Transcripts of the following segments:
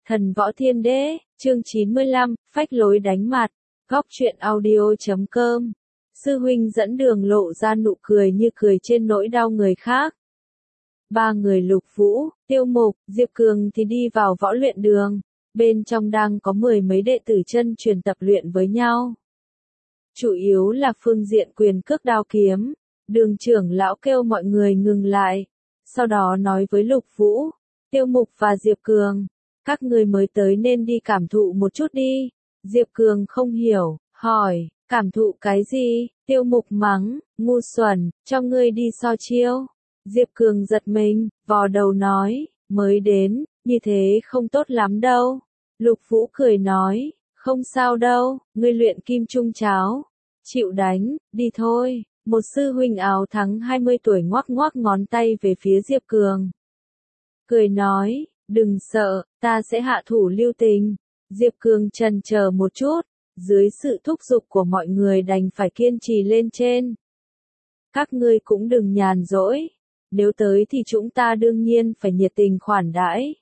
Thần Võ Thiên Đế, chương 95, phách lối đánh mặt, góc truyện audio.com. Sư huynh dẫn đường lộ ra nụ cười như cười trên nỗi đau người khác. Ba người Lục Vũ, Tiêu Mục, Diệp Cường thì đi vào võ luyện đường, bên trong đang có 10 mấy đệ tử chân truyền tập luyện với nhau. Chủ yếu là phương diện quyền cước đao kiếm, đường trưởng lão kêu mọi người ngừng lại, sau đó nói với Lục Vũ, Tiêu Mục và Diệp Cường, các người mới tới nên đi cảm thụ một chút đi. Diệp Cường không hiểu, hỏi, cảm thụ cái gì? Tiêu Mục mắng, ngu xuẩn, cho ngươi đi so chiêu. Diệp Cường giật mình, vò đầu nói, mới đến, như thế không tốt lắm đâu. Lục Vũ cười nói, không sao đâu, ngươi luyện kim trung cháo. Chịu đánh, đi thôi. Một sư huynh áo thắng 20 tuổi ngoắc ngoắc ngón tay về phía Diệp Cường. Cười nói, đừng sợ, ta sẽ hạ thủ lưu tình. Diệp Cường chần chờ một chút, dưới sự thúc giục của mọi người đành phải kiên trì lên trên. Các ngươi cũng đừng nhàn rỗi, nếu tới thì chúng ta đương nhiên phải nhiệt tình khoản đãi.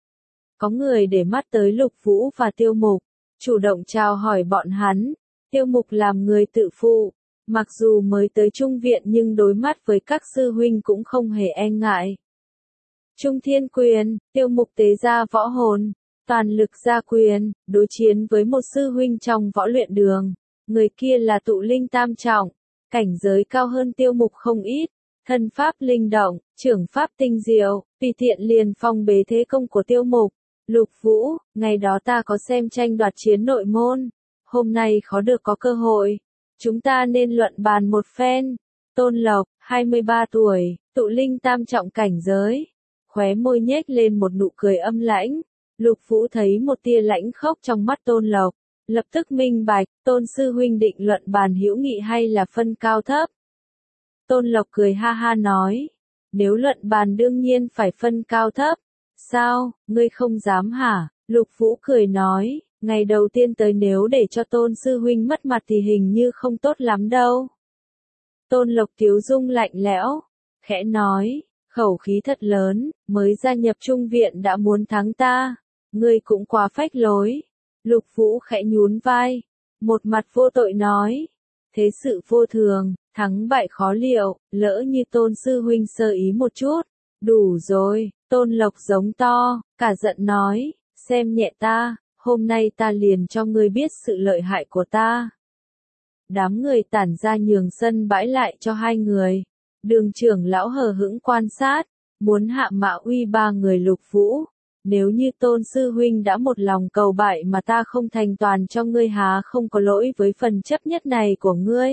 Có người để mắt tới Lục Vũ và Tiêu Mục, chủ động chào hỏi bọn hắn. Tiêu Mục làm người tự phụ, mặc dù mới tới trung viện nhưng đối mắt với các sư huynh cũng không hề e ngại. Trung Thiên Quyền, Tiêu Mục tế ra võ hồn, toàn lực ra quyền, đối chiến với một sư huynh trong võ luyện đường. Người kia là Tụ Linh Tam Trọng, cảnh giới cao hơn Tiêu Mục không ít, thân pháp linh động, trưởng pháp tinh diệu, tùy tiện liền phong bế thế công của Tiêu Mục. Lục Vũ, ngày đó ta có xem tranh đoạt chiến nội môn, hôm nay khó được có cơ hội, chúng ta nên luận bàn một phen. Tôn Lộc, 23 tuổi, Tụ Linh Tam Trọng cảnh giới, khóe môi nhếch lên một nụ cười âm lãnh. Lục Vũ thấy một tia lãnh khốc trong mắt Tôn Lộc, lập tức minh bạch, Tôn sư huynh định luận bàn hữu nghị hay là phân cao thấp. Tôn Lộc cười ha ha nói, nếu luận bàn đương nhiên phải phân cao thấp. Sao, ngươi không dám hả? Lục Vũ cười nói, ngày đầu tiên tới nếu để cho Tôn sư huynh mất mặt thì hình như không tốt lắm đâu. Tôn Lộc tiếu dung lạnh lẽo, khẽ nói, khẩu khí thật lớn, mới gia nhập trung viện đã muốn thắng ta, ngươi cũng quá phách lối. Lục Vũ khẽ nhún vai, một mặt vô tội nói, thế sự vô thường, thắng bại khó liệu, lỡ như Tôn sư huynh sơ ý một chút, đủ rồi. Tôn Lộc giống to, cả giận nói, xem nhẹ ta, hôm nay ta liền cho ngươi biết sự lợi hại của ta. Đám người tản ra nhường sân bãi lại cho hai người. Đường trưởng lão hờ hững quan sát, muốn hạ mạ uy ba người Lục Vũ. Nếu như Tôn sư huynh đã một lòng cầu bại mà ta không thành toàn cho ngươi há không có lỗi với phần chấp nhất này của ngươi.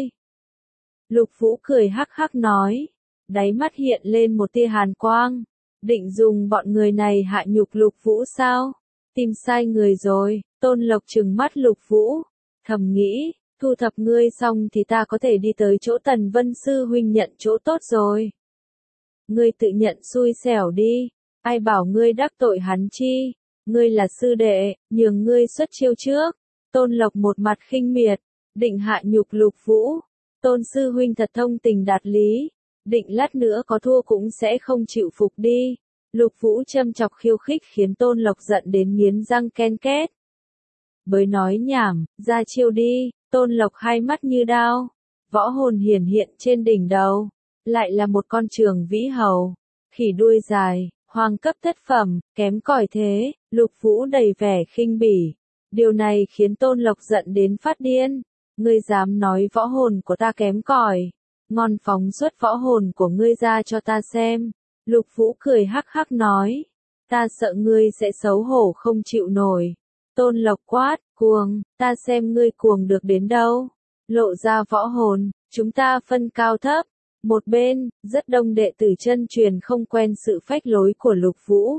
Lục Vũ cười hắc hắc nói, đáy mắt hiện lên một tia hàn quang. Định dùng bọn người này hạ nhục Lục Vũ sao? Tìm sai người rồi. Tôn Lộc trừng mắt Lục Vũ, thầm nghĩ, thu thập ngươi xong thì ta có thể đi tới chỗ Tần Vân sư huynh nhận chỗ tốt rồi. Ngươi tự nhận xui xẻo đi, ai bảo ngươi đắc tội hắn chi? Ngươi là sư đệ, nhường ngươi xuất chiêu trước. Tôn Lộc một mặt khinh miệt, định hạ nhục Lục Vũ. Tôn sư huynh thật thông tình đạt lý, định lát nữa có thua cũng sẽ không chịu phục đi. Lục Vũ châm chọc khiêu khích khiến Tôn Lộc giận đến nghiến răng ken két. Bới nói nhảm, ra chiêu đi. Tôn Lộc hai mắt như đao, võ hồn hiển hiện trên đỉnh đầu, lại là một con trường vĩ hầu, khỉ đuôi dài, hoàng cấp thất phẩm, kém cỏi thế. Lục Vũ đầy vẻ khinh bỉ, điều này khiến Tôn Lộc giận đến phát điên. Ngươi dám nói võ hồn của ta kém cỏi? Ngon, phóng xuất võ hồn của ngươi ra cho ta xem. Lục Vũ cười hắc hắc nói, ta sợ ngươi sẽ xấu hổ không chịu nổi. Tôn Lộc quát, cuồng, ta xem ngươi cuồng được đến đâu. Lộ ra võ hồn, chúng ta phân cao thấp. Một bên, rất đông đệ tử chân truyền không quen sự phách lối của Lục Vũ.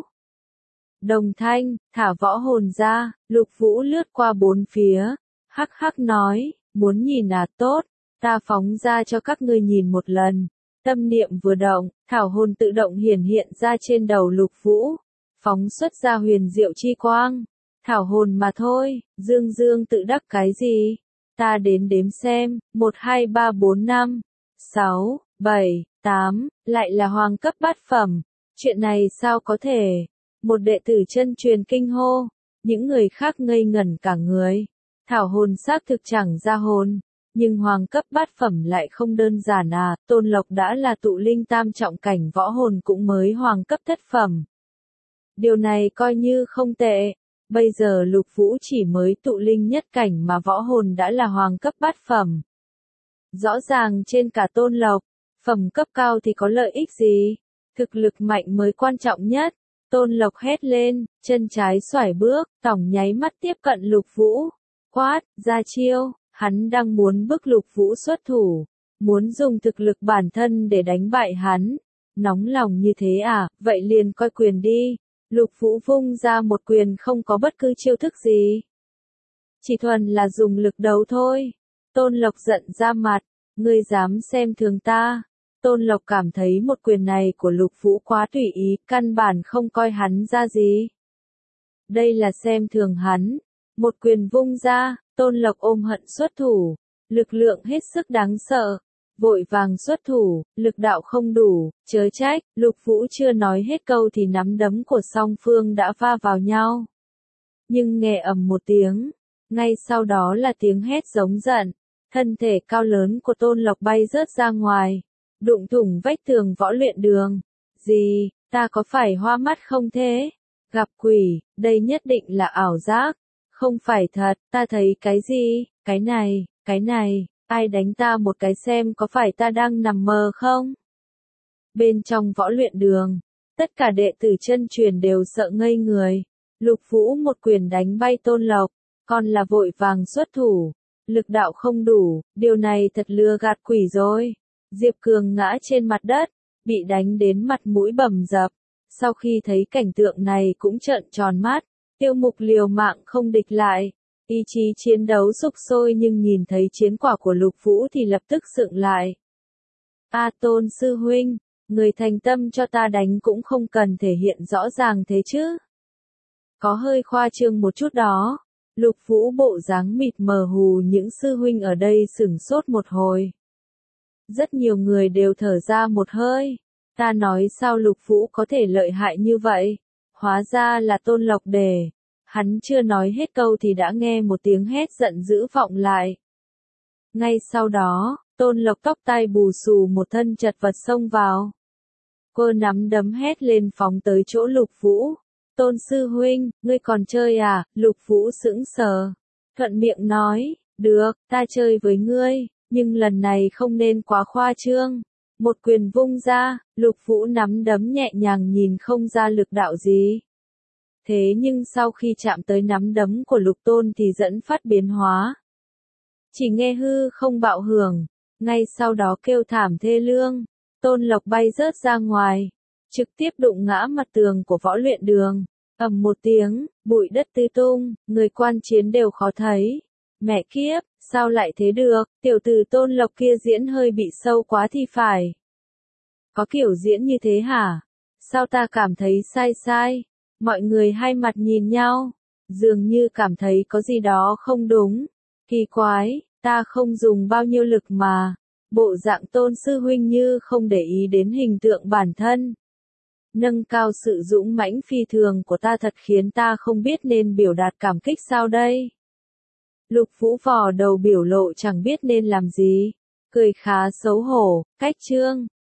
Đồng thanh, thả võ hồn ra. Lục Vũ lướt qua bốn phía, hắc hắc nói, muốn nhìn à, tốt, ta phóng ra cho các ngươi nhìn một lần. Tâm niệm vừa động, thảo hồn tự động hiển hiện ra trên đầu Lục Vũ, phóng xuất ra huyền diệu chi quang. Thảo hồn mà thôi, Dương Dương tự đắc cái gì? Ta đến đếm xem, 1 2 3 4 5 6 7 8, lại là hoàng cấp bát phẩm. Chuyện này sao có thể? Một đệ tử chân truyền kinh hô. Những người khác ngây ngẩn cả người. Thảo hồn xác thực chẳng ra hồn. Nhưng hoàng cấp bát phẩm lại không đơn giản à, Tôn Lộc đã là tụ linh tam trọng cảnh võ hồn cũng mới hoàng cấp thất phẩm. Điều này coi như không tệ. Bây giờ Lục Vũ chỉ mới tụ linh nhất cảnh mà võ hồn đã là hoàng cấp bát phẩm. Rõ ràng trên cả Tôn Lộc, phẩm cấp cao thì có lợi ích gì? Thực lực mạnh mới quan trọng nhất. Tôn Lộc hét lên, chân trái xoải bước, tỏng nháy mắt tiếp cận Lục Vũ. Quát, ra chiêu, hắn đang muốn bức Lục Vũ xuất thủ, muốn dùng thực lực bản thân để đánh bại hắn. Nóng lòng như thế à, vậy liền coi quyền đi. Lục Vũ vung ra một quyền không có bất cứ chiêu thức gì. Chỉ thuần là dùng lực đấu thôi. Tôn Lộc giận ra mặt, ngươi dám xem thường ta. Tôn Lộc cảm thấy một quyền này của Lục Vũ quá tùy ý, căn bản không coi hắn ra gì. Đây là xem thường hắn. Một quyền vung ra, Tôn Lộc ôm hận xuất thủ, lực lượng hết sức đáng sợ. Vội vàng xuất thủ, lực đạo không đủ, chớ trách, Lục Vũ chưa nói hết câu thì nắm đấm của song phương đã va vào nhau. Nhưng nghe ầm một tiếng, ngay sau đó là tiếng hét giống giận, thân thể cao lớn của Tôn Lộc bay rớt ra ngoài, đụng thủng vách tường võ luyện đường. Gì, ta có phải hoa mắt không thế? Gặp quỷ, đây nhất định là ảo giác, không phải thật, ta thấy cái gì, cái này. Ai đánh ta một cái xem có phải ta đang nằm mơ không? Bên trong võ luyện đường, tất cả đệ tử chân truyền đều sợ ngây người. Lục Vũ một quyền đánh bay Tôn Lộc, còn là vội vàng xuất thủ. Lực đạo không đủ, điều này thật lừa gạt quỷ rồi. Diệp Cường ngã trên mặt đất, bị đánh đến mặt mũi bầm dập. Sau khi thấy cảnh tượng này cũng trợn tròn mắt, Tiêu Mục liều mạng không địch lại. Ý chí chiến đấu sục sôi nhưng nhìn thấy chiến quả của Lục Vũ thì lập tức sượng lại. A Tôn sư huynh, người thành tâm cho ta đánh cũng không cần thể hiện rõ ràng thế chứ. Có hơi khoa trương một chút đó. Lục Vũ bộ dáng mịt mờ hù những sư huynh ở đây sửng sốt một hồi. Rất nhiều người đều thở ra một hơi. Ta nói sao Lục Vũ có thể lợi hại như vậy? Hóa ra là Tôn Lộc đề. Hắn chưa nói hết câu thì đã nghe một tiếng hét giận dữ vọng lại. Ngay sau đó, Tôn Lộc tóc tai bù xù một thân chật vật xông vào. Cô nắm đấm hét lên phóng tới chỗ Lục Vũ. Tôn sư huynh, ngươi còn chơi à? Lục Vũ sững sờ. Thuận miệng nói, được, ta chơi với ngươi, nhưng lần này không nên quá khoa trương. Một quyền vung ra, Lục Vũ nắm đấm nhẹ nhàng nhìn không ra lực đạo gì. Thế nhưng sau khi chạm tới nắm đấm của Lục Tôn thì dẫn phát biến hóa. Chỉ nghe hư không bạo hưởng, ngay sau đó kêu thảm thê lương, Tôn Lộc bay rớt ra ngoài, trực tiếp đụng ngã mặt tường của võ luyện đường, ầm một tiếng, bụi đất tứ tung, người quan chiến đều khó thấy. Mẹ kiếp, sao lại thế được, tiểu tử Tôn Lộc kia diễn hơi bị sâu quá thì phải. Có kiểu diễn như thế hả? Sao ta cảm thấy sai? Mọi người hai mặt nhìn nhau, dường như cảm thấy có gì đó không đúng. Kỳ quái, ta không dùng bao nhiêu lực mà. Bộ dạng Tôn sư huynh như không để ý đến hình tượng bản thân. Nâng cao sự dũng mãnh phi thường của ta thật khiến ta không biết nên biểu đạt cảm kích sao đây. Lục Vũ vò đầu biểu lộ chẳng biết nên làm gì. Cười khá xấu hổ, cách chương.